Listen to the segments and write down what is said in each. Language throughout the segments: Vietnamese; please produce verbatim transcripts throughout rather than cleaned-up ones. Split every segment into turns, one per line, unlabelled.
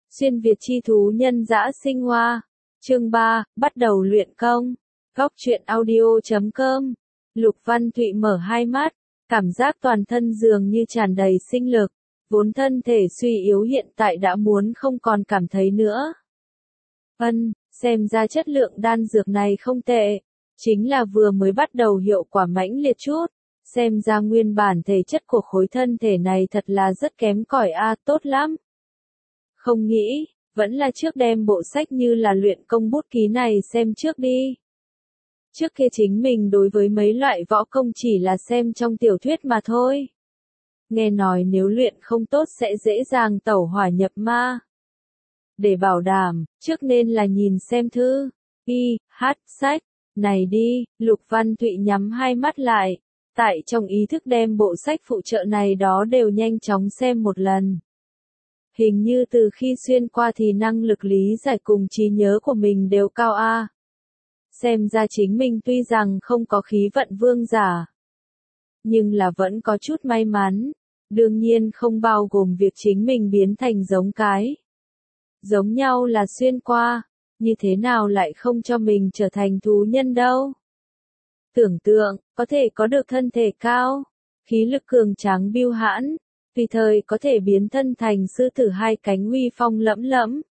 Xuyên Việt chi thú nhân dã sinh hoa. Chương ba, bắt đầu luyện công. Góc truyện audio chấm com. Lục Văn Thụy mở hai mắt, cảm giác toàn thân dường như tràn đầy sinh lực, vốn thân thể suy yếu hiện tại đã muốn không còn cảm thấy nữa. Ân, xem ra chất lượng đan dược này không tệ, chính là vừa mới bắt đầu hiệu quả mãnh liệt chút, xem ra nguyên bản thể chất của khối thân thể này thật là rất kém cỏi a, tốt lắm. Không nghĩ, vẫn là trước đem bộ sách như là luyện công bút ký này xem trước đi. Trước kia chính mình đối với mấy loại võ công chỉ là xem trong tiểu thuyết mà thôi. Nghe nói nếu luyện không tốt sẽ dễ dàng tẩu hỏa nhập ma. Để bảo đảm, trước nên là nhìn xem thư, y, hát, sách, này đi, Lục Văn Thụy nhắm hai mắt lại, tại trong ý thức đem bộ sách phụ trợ này đó đều nhanh chóng xem một lần. Hình như từ khi xuyên qua thì năng lực lý giải cùng trí nhớ của mình đều cao a. Xem ra chính mình tuy rằng không có khí vận vương giả, nhưng là vẫn có chút may mắn, đương nhiên không bao gồm việc chính mình biến thành giống cái. Giống nhau là xuyên qua, như thế nào lại không cho mình trở thành thú nhân đâu. Tưởng tượng, có thể có được thân thể cao, khí lực cường tráng biêu hãn, tùy thời có thể biến thân thành sư tử hai cánh uy phong lẫm lẫm.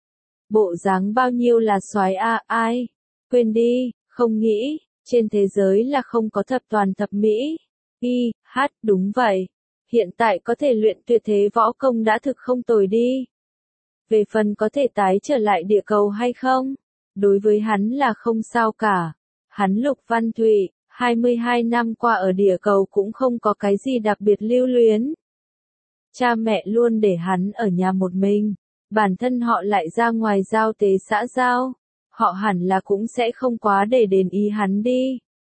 Bộ dáng bao nhiêu là soái a, ai? Quên đi, không nghĩ, trên thế giới là không có thập toàn thập mỹ. Y, hát, đúng vậy. Hiện tại có thể luyện tuyệt thế võ công đã thực không tồi đi. Về phần có thể tái trở lại địa cầu hay không? Đối với hắn là không sao cả. Hắn Lục Văn Thụy, hai mươi hai năm qua ở địa cầu cũng không có cái gì đặc biệt lưu luyến. Cha mẹ luôn để hắn ở nhà một mình, bản thân họ lại ra ngoài giao tế xã giao, họ hẳn là cũng sẽ không quá để đền ý hắn đi.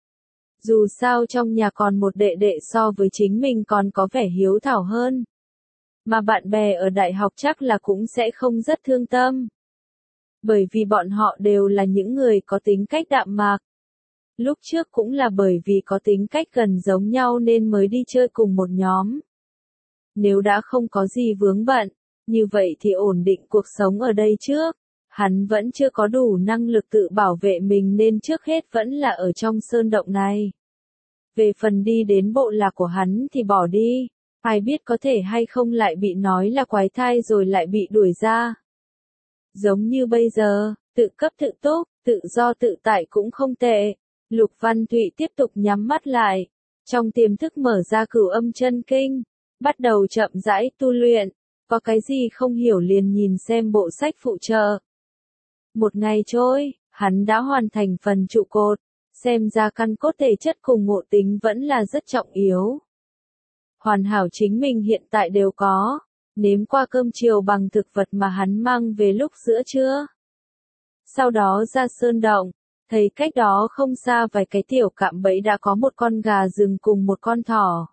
Dù sao trong nhà còn một đệ đệ so với chính mình còn có vẻ hiếu thảo hơn. Mà bạn bè ở đại học chắc là cũng sẽ không rất thương tâm. Bởi vì bọn họ đều là những người có tính cách đạm mạc. Lúc trước cũng là bởi vì có tính cách gần giống nhau nên mới đi chơi cùng một nhóm. Nếu đã không có gì vướng bận, như vậy thì ổn định cuộc sống ở đây trước. Hắn vẫn chưa có đủ năng lực tự bảo vệ mình nên trước hết vẫn là ở trong sơn động này. Về phần đi đến bộ lạc của hắn thì bỏ đi, ai biết có thể hay không lại bị nói là quái thai rồi lại bị đuổi ra. Giống như bây giờ, tự cấp tự túc, tự do tự tại cũng không tệ. Lục Văn Thụy tiếp tục nhắm mắt lại, trong tiềm thức mở ra Cửu Âm Chân Kinh, bắt đầu chậm rãi tu luyện, có cái gì không hiểu liền nhìn xem bộ sách phụ trợ. Một ngày trôi, hắn đã hoàn thành phần trụ cột, xem ra căn cốt thể chất cùng ngộ tính vẫn là rất trọng yếu. Hoàn hảo chính mình hiện tại đều có, nếm qua cơm chiều bằng thực vật mà hắn mang về lúc giữa trưa. Sau đó ra sơn động, thấy cách đó không xa vài cái tiểu cạm bẫy đã có một con gà rừng cùng một con thỏ.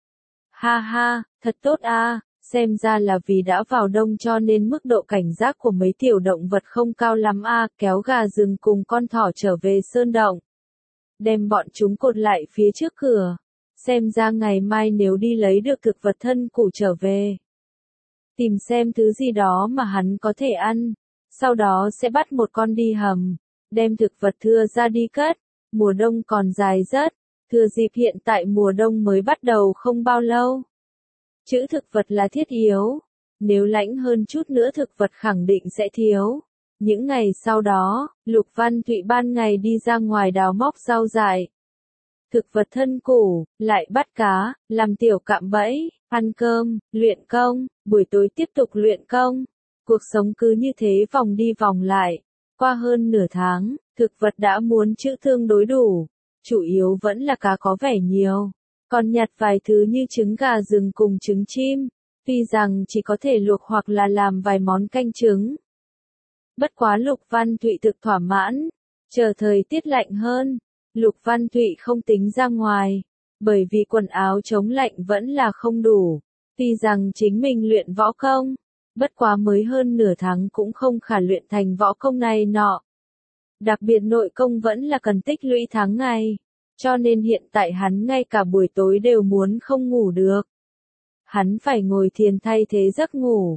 Ha ha, thật tốt a, xem ra là vì đã vào đông cho nên mức độ cảnh giác của mấy tiểu động vật không cao lắm a, kéo gà rừng cùng con thỏ trở về sơn động. Đem bọn chúng cột lại phía trước cửa, xem ra ngày mai nếu đi lấy được thực vật thân củ trở về. Tìm xem thứ gì đó mà hắn có thể ăn, sau đó sẽ bắt một con đi hầm, đem thực vật thưa ra đi cất, mùa đông còn dài rất, thừa dịp hiện tại mùa đông mới bắt đầu không bao lâu. Chữ thực vật là thiết yếu, nếu lạnh hơn chút nữa thực vật khẳng định sẽ thiếu. Những ngày sau đó, Lục Văn Thụy ban ngày đi ra ngoài đào móc rau dại. Thực vật thân củ, lại bắt cá, làm tiểu cạm bẫy, ăn cơm, luyện công, buổi tối tiếp tục luyện công. Cuộc sống cứ như thế vòng đi vòng lại. Qua hơn nửa tháng, thực vật đã muốn chữ tương đối đủ. Chủ yếu vẫn là cá có vẻ nhiều. Còn nhặt vài thứ như trứng gà rừng cùng trứng chim. Tuy rằng chỉ có thể luộc hoặc là làm vài món canh trứng. Bất quá Lục Văn Thụy thực thỏa mãn. Chờ thời tiết lạnh hơn, Lục Văn Thụy không tính ra ngoài. Bởi vì quần áo chống lạnh vẫn là không đủ. Tuy rằng chính mình luyện võ công. Bất quá mới hơn nửa tháng cũng không khả luyện thành võ công này nọ. Đặc biệt nội công vẫn là cần tích lũy tháng ngày. Cho nên hiện tại hắn ngay cả buổi tối đều muốn không ngủ được. Hắn phải ngồi thiền thay thế giấc ngủ.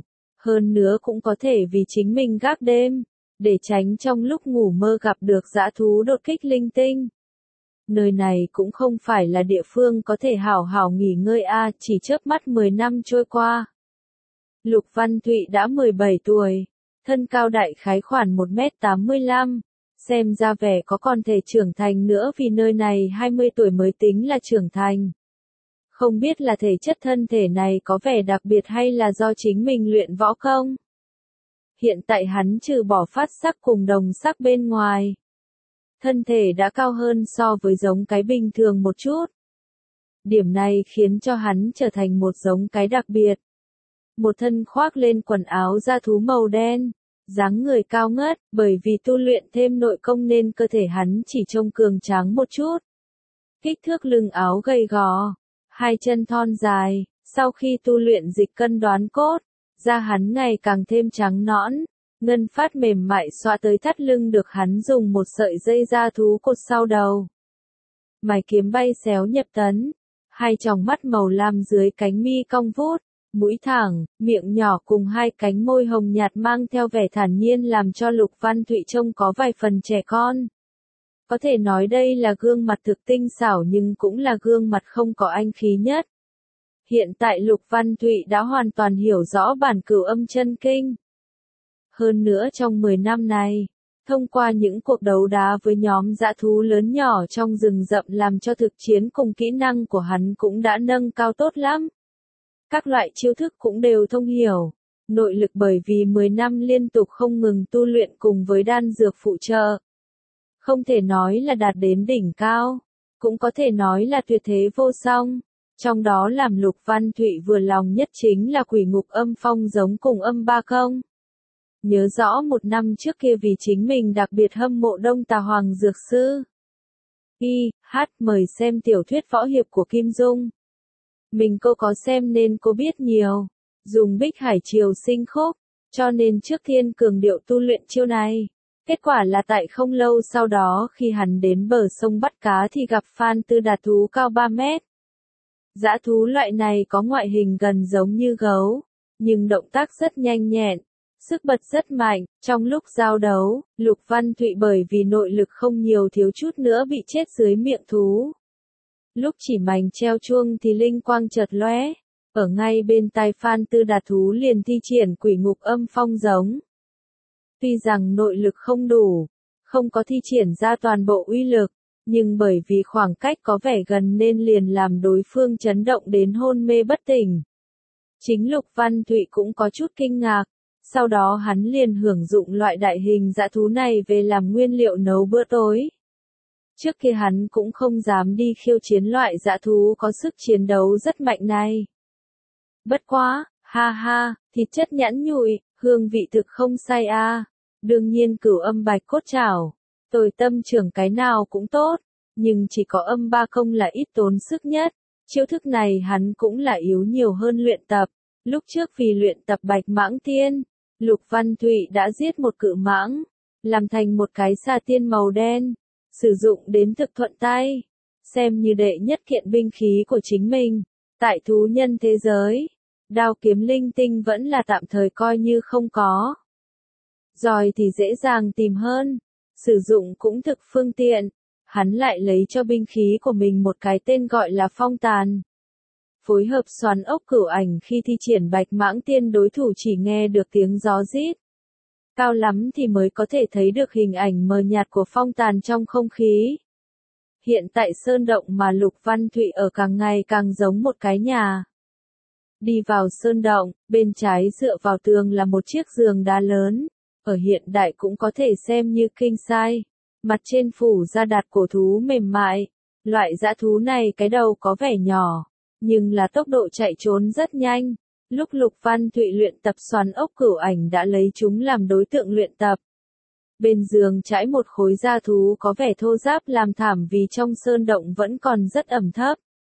Hơn nữa cũng có thể vì chính mình gác đêm, để tránh trong lúc ngủ mơ gặp được dã thú đột kích linh tinh. Nơi này cũng không phải là địa phương có thể hảo hảo nghỉ ngơi a, chỉ chớp mắt mười năm trôi qua. Lục Văn Thụy đã mười bảy tuổi, thân cao đại khái khoảng một mét tám mươi lăm, xem ra vẻ có còn thể trưởng thành nữa vì nơi này hai mươi tuổi mới tính là trưởng thành. Không biết là thể chất thân thể này có vẻ đặc biệt hay là do chính mình luyện võ công. Hiện tại hắn trừ bỏ phát sắc cùng đồng sắc bên ngoài. Thân thể đã cao hơn so với giống cái bình thường một chút. Điểm này khiến cho hắn trở thành một giống cái đặc biệt. Một thân khoác lên quần áo da thú màu đen, dáng người cao ngất, bởi vì tu luyện thêm nội công nên cơ thể hắn chỉ trông cường tráng một chút. Kích thước lưng áo gầy gò, hai chân thon dài, sau khi tu luyện dịch cân đoán cốt, da hắn ngày càng thêm trắng nõn, ngân phát mềm mại xoa tới thắt lưng được hắn dùng một sợi dây da thú cột sau đầu. Mày kiếm bay xéo nhập tấn, hai tròng mắt màu lam dưới cánh mi cong vút, mũi thẳng, miệng nhỏ cùng hai cánh môi hồng nhạt mang theo vẻ thản nhiên làm cho Lục Văn Thụy trông có vài phần trẻ con. Có thể nói đây là gương mặt thực tinh xảo nhưng cũng là gương mặt không có anh khí nhất. Hiện tại Lục Văn Thụy đã hoàn toàn hiểu rõ bản cửu âm chân kinh. Hơn nữa trong mười năm này, thông qua những cuộc đấu đá với nhóm dã thú lớn nhỏ trong rừng rậm làm cho thực chiến cùng kỹ năng của hắn cũng đã nâng cao tốt lắm. Các loại chiêu thức cũng đều thông hiểu. Nội lực bởi vì mười năm liên tục không ngừng tu luyện cùng với đan dược phụ trợ. Không thể nói là đạt đến đỉnh cao, cũng có thể nói là tuyệt thế vô song. Trong đó làm Lục Văn Thụy vừa lòng nhất chính là quỷ ngục âm phong giống cùng âm ba công. Nhớ rõ một năm trước kia vì chính mình đặc biệt hâm mộ Đông Tà Hoàng Dược Sư. Y, hát mời xem tiểu thuyết võ hiệp của Kim Dung. Mình cô có xem nên cô biết nhiều. Dùng Bích Hải Triều Sinh Khúc, cho nên trước Thiên Cường Điệu tu luyện chiêu này. Kết quả là tại không lâu sau đó khi hắn đến bờ sông bắt cá thì gặp Phan Tư Đạt thú cao ba mét. Dã thú loại này có ngoại hình gần giống như gấu, nhưng động tác rất nhanh nhẹn, sức bật rất mạnh. Trong lúc giao đấu, Lục Văn Thụy bởi vì nội lực không nhiều thiếu chút nữa bị chết dưới miệng thú. Lúc chỉ mảnh treo chuông thì linh quang chợt lóe, ở ngay bên tai Phan Tư Đạt thú liền thi triển quỷ ngục âm phong giống. Tuy rằng nội lực không đủ, không có thi triển ra toàn bộ uy lực, nhưng bởi vì khoảng cách có vẻ gần nên liền làm đối phương chấn động đến hôn mê bất tỉnh. Chính Lục Văn Thụy cũng có chút kinh ngạc, sau đó hắn liền hưởng dụng loại đại hình dã thú này về làm nguyên liệu nấu bữa tối. Trước kia hắn cũng không dám đi khiêu chiến loại dã thú có sức chiến đấu rất mạnh này. Bất quá, ha ha, thịt chất nhẵn nhụi, hương vị thực không sai a. À. Đương nhiên cửu âm bạch cốt chảo, tôi tâm trưởng cái nào cũng tốt, nhưng chỉ có âm ba công là ít tốn sức nhất. Chiêu thức này hắn cũng là yếu nhiều hơn luyện tập. Lúc trước vì luyện tập Bạch Mãng Tiên, Lục Văn Thụy đã giết một cự mãng, làm thành một cái xà tiên màu đen, sử dụng đến thực thuận tay, xem như đệ nhất kiện binh khí của chính mình. Tại thú nhân thế giới, đao kiếm linh tinh vẫn là tạm thời coi như không có. Roi thì dễ dàng tìm hơn, sử dụng cũng thực phương tiện, hắn lại lấy cho binh khí của mình một cái tên gọi là phong tàn. Phối hợp xoắn ốc cửu ảnh khi thi triển Bạch Mãng Tiên đối thủ chỉ nghe được tiếng gió rít. Cao lắm thì mới có thể thấy được hình ảnh mờ nhạt của phong tàn trong không khí. Hiện tại sơn động mà Lục Văn Thụy ở càng ngày càng giống một cái nhà. Đi vào sơn động, bên trái dựa vào tường là một chiếc giường đá lớn. Ở hiện đại cũng có thể xem như king size, mặt trên phủ da đạt cổ thú mềm mại. Loại dã thú này cái đầu có vẻ nhỏ, nhưng là tốc độ chạy trốn rất nhanh. Lúc Lục Văn Thụy luyện tập xoắn ốc cửu ảnh đã lấy chúng làm đối tượng luyện tập. Bên giường trải một khối da thú có vẻ thô ráp làm thảm vì trong sơn động vẫn còn rất ẩm thấp.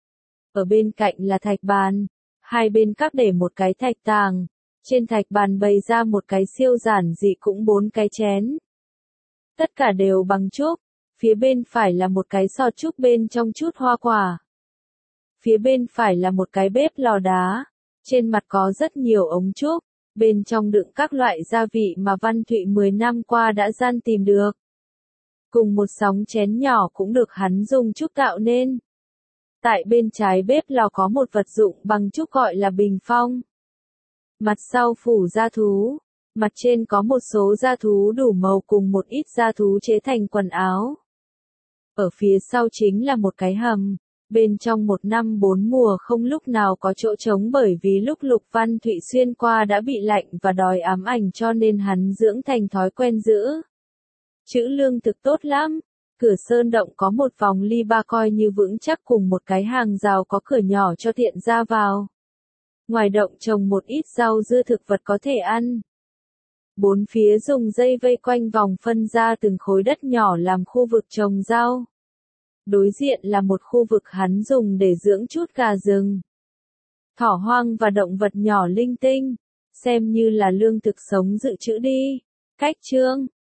Ở bên cạnh là thạch bàn, hai bên các để một cái thạch tàng. Trên thạch bàn bày ra một cái siêu giản dị cũng bốn cái chén. Tất cả đều bằng trúc, phía bên phải là một cái sọt trúc bên trong chút hoa quả. Phía bên phải là một cái bếp lò đá, trên mặt có rất nhiều ống trúc, Bên trong đựng các loại gia vị mà Văn Thụy mười năm qua đã gian tìm được. Cùng một sóng chén nhỏ cũng được hắn dùng trúc tạo nên. Tại bên trái bếp lò có một vật dụng bằng trúc gọi là bình phong. Mặt sau phủ da thú, mặt trên có một số da thú đủ màu cùng một ít da thú chế thành quần áo. Ở phía sau chính là một cái hầm, bên trong một năm bốn mùa không lúc nào có chỗ trống bởi vì lúc Lục Văn Thụy xuyên qua đã bị lạnh và đói ám ảnh cho nên hắn dưỡng thành thói quen giữ. Trữ lương thực tốt lắm, cửa sơn động có một vòng ly ba coi như vững chắc cùng một cái hàng rào có cửa nhỏ cho tiện ra vào. Ngoài động trồng một ít rau dưa thực vật có thể ăn. Bốn phía dùng dây vây quanh vòng phân ra từng khối đất nhỏ làm khu vực trồng rau. Đối diện là một khu vực hắn dùng để dưỡng chút gà rừng, thỏ hoang và động vật nhỏ linh tinh, xem như là lương thực sống dự trữ đi. Cách chương